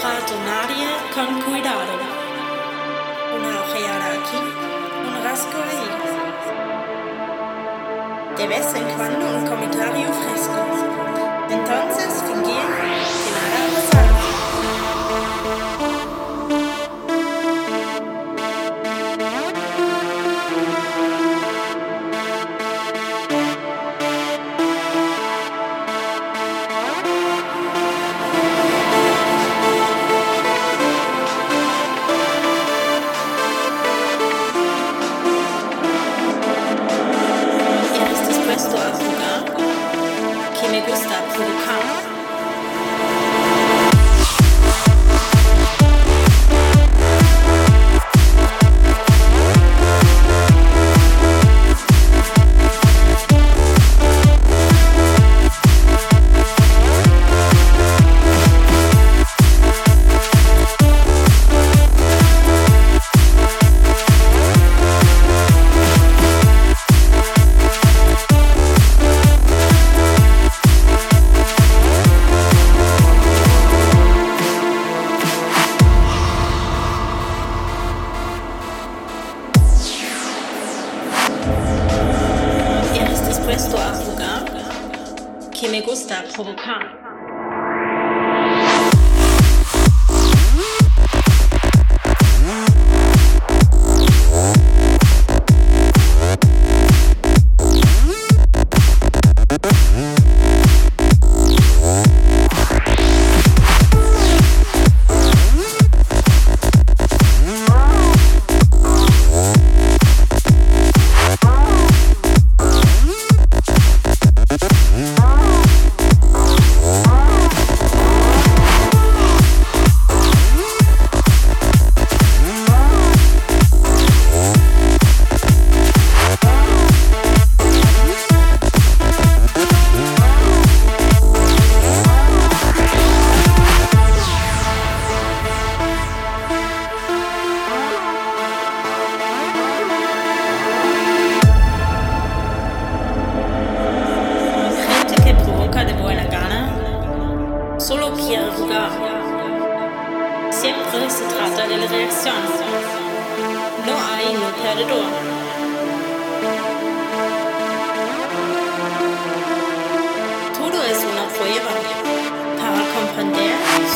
trato nadie con cuidado. Una ojeada aquí, un rasgo ahí. De vez en cuando un comentario fresco. Entonces fingir que nada ha pasado. ¿Eres dispuesto a jugar? Que me gusta provocar. ¿Eres dispuesto a jugar? Que me gusta provocar. Gente que provoca de buena gana solo quiere jugar. Siempre se trata de la reacción. No hay un perdedor. Todo es una prueba para comprender